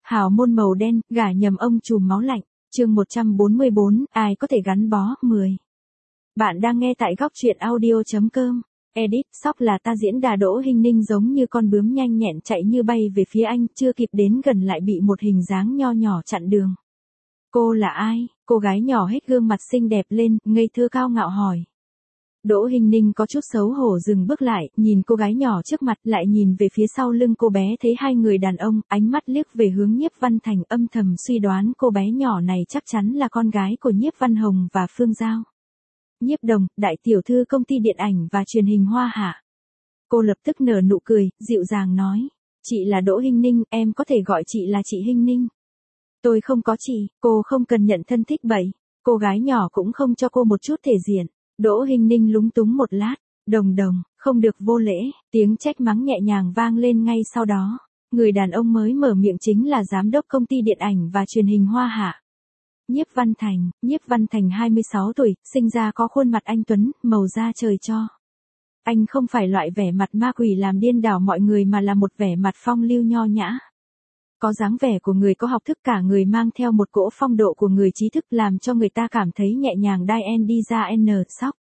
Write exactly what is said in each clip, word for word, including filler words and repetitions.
Hào môn màu đen, gả nhầm ông trùm máu lạnh, chương một trăm bốn mươi bốn, ai có thể gắn bó, mười. Bạn đang nghe tại góc truyện audio.com. Edit, sóc là ta diễn đà Đỗ Hinh Ninh giống như con bướm nhanh nhẹn chạy như bay về phía anh, chưa kịp đến gần lại bị một hình dáng nho nhỏ chặn đường. Cô là ai? Cô gái nhỏ hết gương mặt xinh đẹp lên, ngây thơ cao ngạo hỏi. Đỗ Hinh Ninh có chút xấu hổ dừng bước lại, nhìn cô gái nhỏ trước mặt lại nhìn về phía sau lưng cô bé thấy hai người đàn ông, ánh mắt liếc về hướng Nhiếp Văn Thành âm thầm suy đoán cô bé nhỏ này chắc chắn là con gái của Nhiếp Văn Hồng và Phương Giao. Nhiếp Đồng, đại tiểu thư công ty điện ảnh và truyền hình Hoa Hạ. Cô lập tức nở nụ cười, dịu dàng nói. Chị là Đỗ Hinh Ninh, em có thể gọi chị là chị Hinh Ninh. Tôi không có chị, cô không cần nhận thân thích bậy. Cô gái nhỏ cũng không cho cô một chút thể diện. Đỗ Hinh Ninh lúng túng một lát, Đồng Đồng, không được vô lễ, tiếng trách mắng nhẹ nhàng vang lên ngay sau đó. Người đàn ông mới mở miệng chính là giám đốc công ty điện ảnh và truyền hình Hoa Hạ. Nhiếp Văn Thành, Nhiếp Văn Thành hai mươi sáu tuổi, sinh ra có khuôn mặt anh tuấn, màu da trời cho. Anh không phải loại vẻ mặt ma quỷ làm điên đảo mọi người mà là một vẻ mặt phong lưu nho nhã. Có dáng vẻ của người có học thức, cả người mang theo một cỗ phong độ của người trí thức làm cho người ta cảm thấy nhẹ nhàng đai en đi ra n sóc.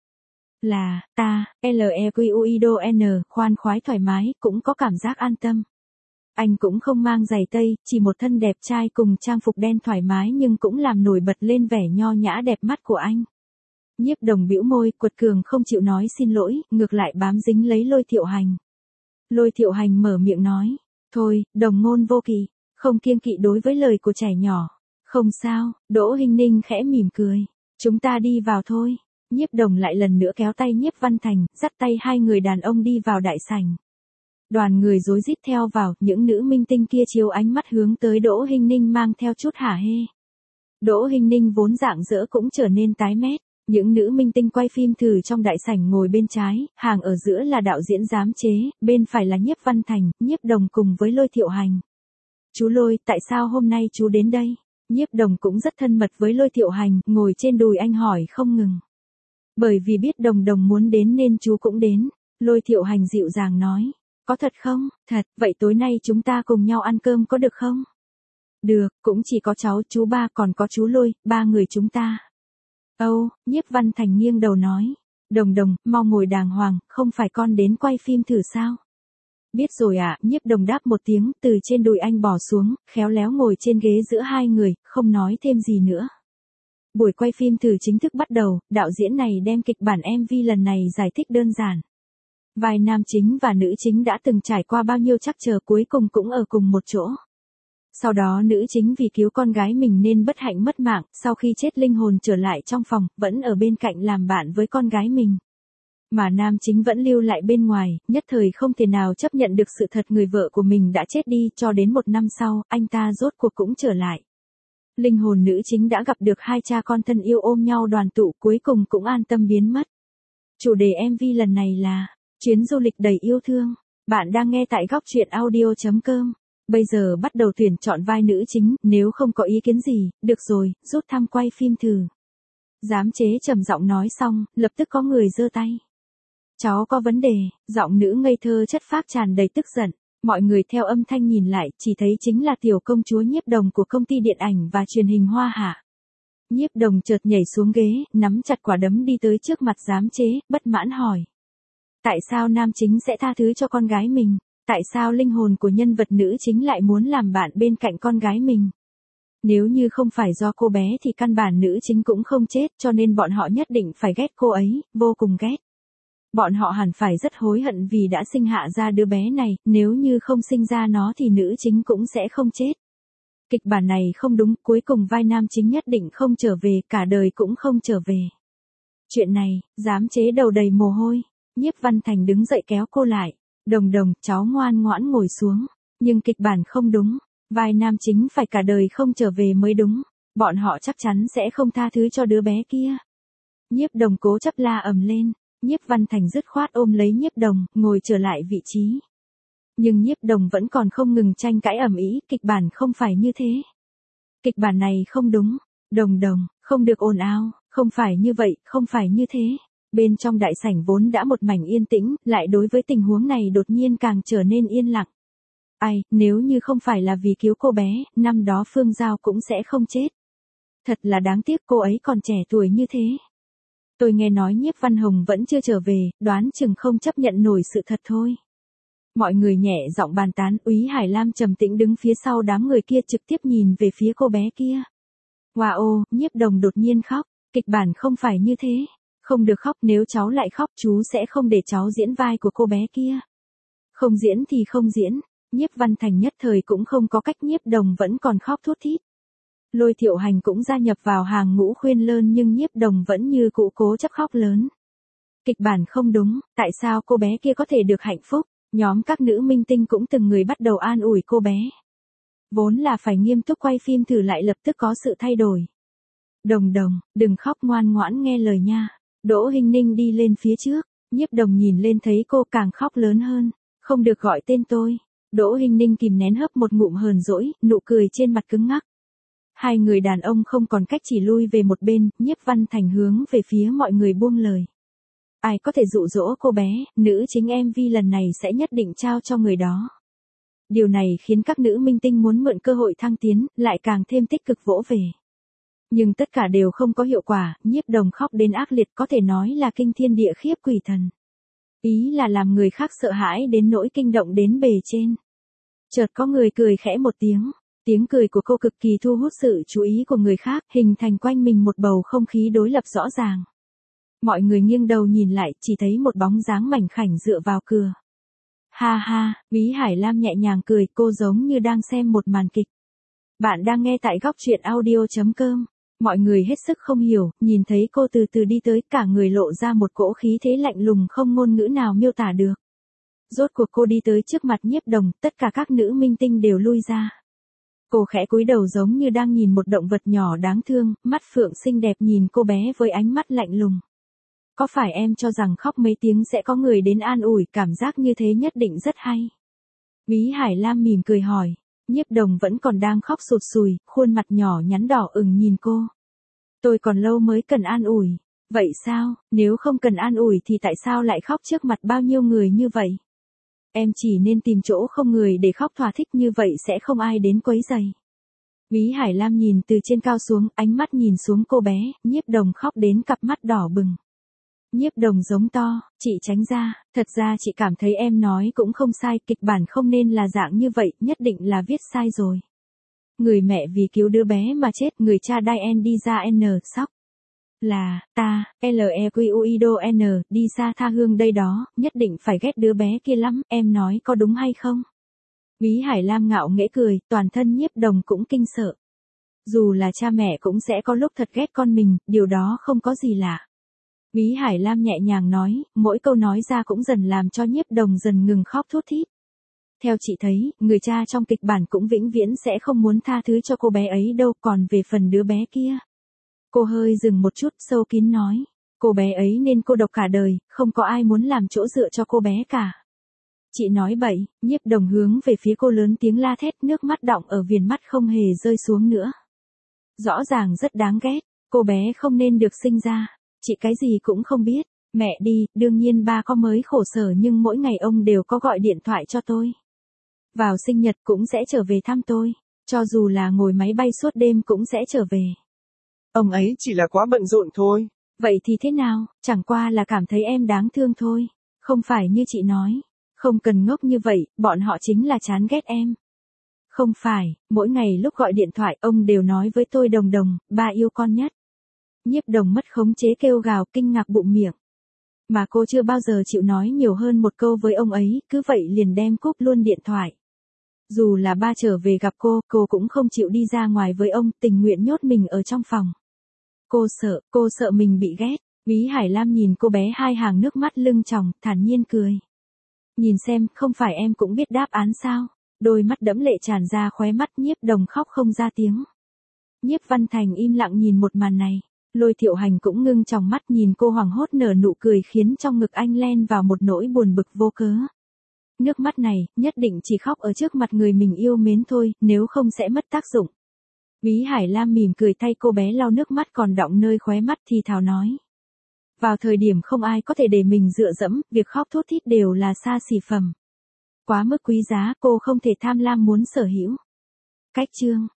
Là, ta, L-E-Q-U-I-D-O N, khoan khoái thoải mái, cũng có cảm giác an tâm. Anh cũng không mang giày tây, chỉ một thân đẹp trai cùng trang phục đen thoải mái nhưng cũng làm nổi bật lên vẻ nho nhã đẹp mắt của anh. Nhiếp Đồng bĩu môi, quật cường không chịu nói xin lỗi, ngược lại bám dính lấy Lôi Thiệu Hành. Lôi Thiệu Hành mở miệng nói, thôi, đồng ngôn vô kỵ, không kiêng kỵ đối với lời của trẻ nhỏ. Không sao, Đỗ Hinh Ninh khẽ mỉm cười, chúng ta đi vào thôi. Nhiếp Đồng lại lần nữa kéo tay Nhiếp Văn Thành, dắt tay hai người đàn ông đi vào đại sảnh. Đoàn người rối rít theo vào, những nữ minh tinh kia chiếu ánh mắt hướng tới Đỗ Hinh Ninh mang theo chút hả hê. Đỗ Hinh Ninh vốn rạng rỡ cũng trở nên tái mét. Những nữ minh tinh quay phim thử trong đại sảnh ngồi bên trái, hàng ở giữa là đạo diễn giám chế, bên phải là Nhiếp Văn Thành, Nhiếp Đồng cùng với Lôi Thiệu Hành. Chú Lôi, tại sao hôm nay chú đến đây? Nhiếp Đồng cũng rất thân mật với Lôi Thiệu Hành, ngồi trên đùi anh hỏi không ngừng. Bởi vì biết Đồng Đồng muốn đến nên chú cũng đến. Lôi Thiệu Hành dịu dàng nói. Có thật không? Thật, vậy tối nay chúng ta cùng nhau ăn cơm có được không? Được, cũng chỉ có cháu, chú ba còn có chú Lôi, ba người chúng ta. Âu, Nhiếp Văn Thành nghiêng đầu nói. Đồng Đồng, mau ngồi đàng hoàng, không phải con đến quay phim thử sao? Biết rồi ạ, à, Nhiếp Đồng đáp một tiếng, từ trên đùi anh bỏ xuống, khéo léo ngồi trên ghế giữa hai người, không nói thêm gì nữa. Buổi quay phim thử chính thức bắt đầu, đạo diễn này đem kịch bản em vê lần này giải thích đơn giản. Vai nam chính và nữ chính đã từng trải qua bao nhiêu trắc trở cuối cùng cũng ở cùng một chỗ. Sau đó nữ chính vì cứu con gái mình nên bất hạnh mất mạng, sau khi chết linh hồn trở lại trong phòng, vẫn ở bên cạnh làm bạn với con gái mình. Mà nam chính vẫn lưu lại bên ngoài, nhất thời không thể nào chấp nhận được sự thật người vợ của mình đã chết đi, cho đến một năm sau, anh ta rốt cuộc cũng trở lại. Linh hồn nữ chính đã gặp được hai cha con thân yêu ôm nhau đoàn tụ, cuối cùng cũng an tâm biến mất. Chủ đề em vê lần này là chuyến du lịch đầy yêu thương. Bạn đang nghe tại góc truyện audio.com. Bây giờ bắt đầu tuyển chọn vai nữ chính, nếu không có ý kiến gì, được rồi, rút thăm quay phim thử. Giám chế trầm giọng nói xong, lập tức có người giơ tay. Cháu có vấn đề, giọng nữ ngây thơ chất phác tràn đầy tức giận. Mọi người theo âm thanh nhìn lại, chỉ thấy chính là tiểu công chúa Nhiếp Đồng của công ty điện ảnh và truyền hình Hoa Hạ. Nhiếp Đồng chợt nhảy xuống ghế, nắm chặt quả đấm đi tới trước mặt giám chế, bất mãn hỏi. Tại sao nam chính sẽ tha thứ cho con gái mình? Tại sao linh hồn của nhân vật nữ chính lại muốn làm bạn bên cạnh con gái mình? Nếu như không phải do cô bé thì căn bản nữ chính cũng không chết, cho nên bọn họ nhất định phải ghét cô ấy, vô cùng ghét. Bọn họ hẳn phải rất hối hận vì đã sinh hạ ra đứa bé này, nếu như không sinh ra nó thì nữ chính cũng sẽ không chết. Kịch bản này không đúng, cuối cùng vai nam chính nhất định không trở về, cả đời cũng không trở về. Chuyện này, giám chế đầu đầy mồ hôi. Nhiếp Văn Thành đứng dậy kéo cô lại. Đồng Đồng, cháu ngoan ngoãn ngồi xuống. Nhưng kịch bản không đúng. Vai nam chính phải cả đời không trở về mới đúng. Bọn họ chắc chắn sẽ không tha thứ cho đứa bé kia. Nhiếp Đồng cố chấp la ầm lên. Nhiếp Văn Thành dứt khoát ôm lấy Nhiếp Đồng, ngồi trở lại vị trí. Nhưng Nhiếp Đồng vẫn còn không ngừng tranh cãi ầm ĩ, kịch bản không phải như thế. Kịch bản này không đúng. Đồng Đồng, không được ồn ào, không phải như vậy, không phải như thế. Bên trong đại sảnh vốn đã một mảnh yên tĩnh, lại đối với tình huống này đột nhiên càng trở nên yên lặng. Ai, nếu như không phải là vì cứu cô bé, năm đó Phương Giao cũng sẽ không chết. Thật là đáng tiếc cô ấy còn trẻ tuổi như thế. Tôi nghe nói Nhiếp Văn Hồng vẫn chưa trở về, đoán chừng không chấp nhận nổi sự thật thôi. Mọi người nhẹ giọng bàn tán, Úy Hải Lam trầm tĩnh đứng phía sau đám người kia trực tiếp nhìn về phía cô bé kia. Wow, Nhiếp Đồng đột nhiên khóc, kịch bản không phải như thế. Không được khóc, nếu cháu lại khóc chú sẽ không để cháu diễn vai của cô bé kia. Không diễn thì không diễn, Nhiếp Văn Thành nhất thời cũng không có cách, Nhiếp Đồng vẫn còn khóc thút thít. Lôi Thiệu Hành cũng gia nhập vào hàng ngũ khuyên lơn nhưng Nhiếp Đồng vẫn như cũ cố chấp khóc lớn. Kịch bản không đúng, tại sao cô bé kia có thể được hạnh phúc? Nhóm các nữ minh tinh cũng từng người bắt đầu an ủi cô bé. Vốn là phải nghiêm túc quay phim thử lại lập tức có sự thay đổi. Đồng Đồng, đừng khóc, ngoan ngoãn nghe lời nha. Đỗ Hinh Ninh đi lên phía trước, Nhiếp Đồng nhìn lên thấy cô càng khóc lớn hơn. Không được gọi tên tôi. Đỗ Hinh Ninh kìm nén hấp một ngụm hờn dỗi, nụ cười trên mặt cứng ngắc. Hai người đàn ông không còn cách chỉ lui về một bên, Nhiếp Văn Thành hướng về phía mọi người buông lời. Ai có thể dụ dỗ cô bé, nữ chính em vê lần này sẽ nhất định trao cho người đó. Điều này khiến các nữ minh tinh muốn mượn cơ hội thăng tiến, lại càng thêm tích cực vỗ về. Nhưng tất cả đều không có hiệu quả, Nhiếp Đồng khóc đến ác liệt, có thể nói là kinh thiên địa khiếp quỷ thần. Ý là làm người khác sợ hãi đến nỗi kinh động đến bề trên. Chợt có người cười khẽ một tiếng. Tiếng cười của cô cực kỳ thu hút sự chú ý của người khác, hình thành quanh mình một bầu không khí đối lập rõ ràng. Mọi người nghiêng đầu nhìn lại, chỉ thấy một bóng dáng mảnh khảnh dựa vào cửa. Ha ha, Úy Hải Lam nhẹ nhàng cười, cô giống như đang xem một màn kịch. Bạn đang nghe tại góc truyện audio chấm com. Mọi người hết sức không hiểu, nhìn thấy cô từ từ đi tới, cả người lộ ra một cỗ khí thế lạnh lùng không ngôn ngữ nào miêu tả được. Rốt cuộc cô đi tới trước mặt Nhiếp Đồng, tất cả các nữ minh tinh đều lui ra. Cô khẽ cúi đầu giống như đang nhìn một động vật nhỏ đáng thương, mắt phượng xinh đẹp nhìn cô bé với ánh mắt lạnh lùng. Có phải em cho rằng khóc mấy tiếng sẽ có người đến an ủi, cảm giác như thế nhất định rất hay. Úy Hải Lam mỉm cười hỏi, Nhiếp Đồng vẫn còn đang khóc sụt sùi, khuôn mặt nhỏ nhắn đỏ ửng nhìn cô. Tôi còn lâu mới cần an ủi. Vậy sao, nếu không cần an ủi thì tại sao lại khóc trước mặt bao nhiêu người như vậy? Em chỉ nên tìm chỗ không người để khóc thỏa thích, như vậy sẽ không ai đến quấy rầy. Úy Hải Lam nhìn từ trên cao xuống, ánh mắt nhìn xuống cô bé, Nhiếp Đồng khóc đến cặp mắt đỏ bừng. Nhiếp Đồng giống to, chị tránh ra, thật ra chị cảm thấy em nói cũng không sai, kịch bản không nên là dạng như vậy, nhất định là viết sai rồi. Người mẹ vì cứu đứa bé mà chết, người cha Diane đi ra N, sóc. Là, ta, L-E-Q-U-I-D-O N, đi xa tha hương đây đó, nhất định phải ghét đứa bé kia lắm, em nói có đúng hay không? Úy Hải Lam ngạo nghễ cười, toàn thân Nhiếp Đồng cũng kinh sợ. Dù là cha mẹ cũng sẽ có lúc thật ghét con mình, điều đó không có gì lạ. Úy Hải Lam nhẹ nhàng nói, mỗi câu nói ra cũng dần làm cho Nhiếp Đồng dần ngừng khóc thút thít. Theo chị thấy, người cha trong kịch bản cũng vĩnh viễn sẽ không muốn tha thứ cho cô bé ấy đâu, còn về phần đứa bé kia. Cô hơi dừng một chút, sâu kín nói, cô bé ấy nên cô độc cả đời, không có ai muốn làm chỗ dựa cho cô bé cả. Chị nói bậy, Nhiếp Đồng hướng về phía cô lớn tiếng la thét, nước mắt đọng ở viền mắt không hề rơi xuống nữa. Rõ ràng rất đáng ghét, cô bé không nên được sinh ra, chị cái gì cũng không biết, mẹ đi, đương nhiên ba có mới khổ sở nhưng mỗi ngày ông đều có gọi điện thoại cho tôi. Vào sinh nhật cũng sẽ trở về thăm tôi, cho dù là ngồi máy bay suốt đêm cũng sẽ trở về. Ông ấy chỉ là quá bận rộn thôi. Vậy thì thế nào, chẳng qua là cảm thấy em đáng thương thôi, không phải như chị nói. Không cần ngốc như vậy, bọn họ chính là chán ghét em. Không phải, mỗi ngày lúc gọi điện thoại ông đều nói với tôi Đồng Đồng, ba yêu con nhất. Nhiếp Đồng mất khống chế kêu gào, kinh ngạc bụng miệng. Mà cô chưa bao giờ chịu nói nhiều hơn một câu với ông ấy, cứ vậy liền đem cúp luôn điện thoại. Dù là ba trở về gặp cô, cô cũng không chịu đi ra ngoài với ông, tình nguyện nhốt mình ở trong phòng. Cô sợ, cô sợ mình bị ghét. Úy Hải Lam nhìn cô bé hai hàng nước mắt lưng tròng, thản nhiên cười. Nhìn xem, không phải em cũng biết đáp án sao? Đôi mắt đẫm lệ tràn ra khóe mắt, Nhiếp Đồng khóc không ra tiếng. Nhiếp Văn Thành im lặng nhìn một màn này. Lôi Thiệu Hành cũng ngưng tròng mắt nhìn cô hoảng hốt nở nụ cười khiến trong ngực anh len vào một nỗi buồn bực vô cớ. Nước mắt này, nhất định chỉ khóc ở trước mặt người mình yêu mến thôi, nếu không sẽ mất tác dụng. Úy Hải Lam mỉm cười thay cô bé lau nước mắt còn đọng nơi khóe mắt thì thào nói. Vào thời điểm không ai có thể để mình dựa dẫm, việc khóc thút thít đều là xa xỉ phẩm. Quá mức quý giá, cô không thể tham lam muốn sở hữu. Cách chương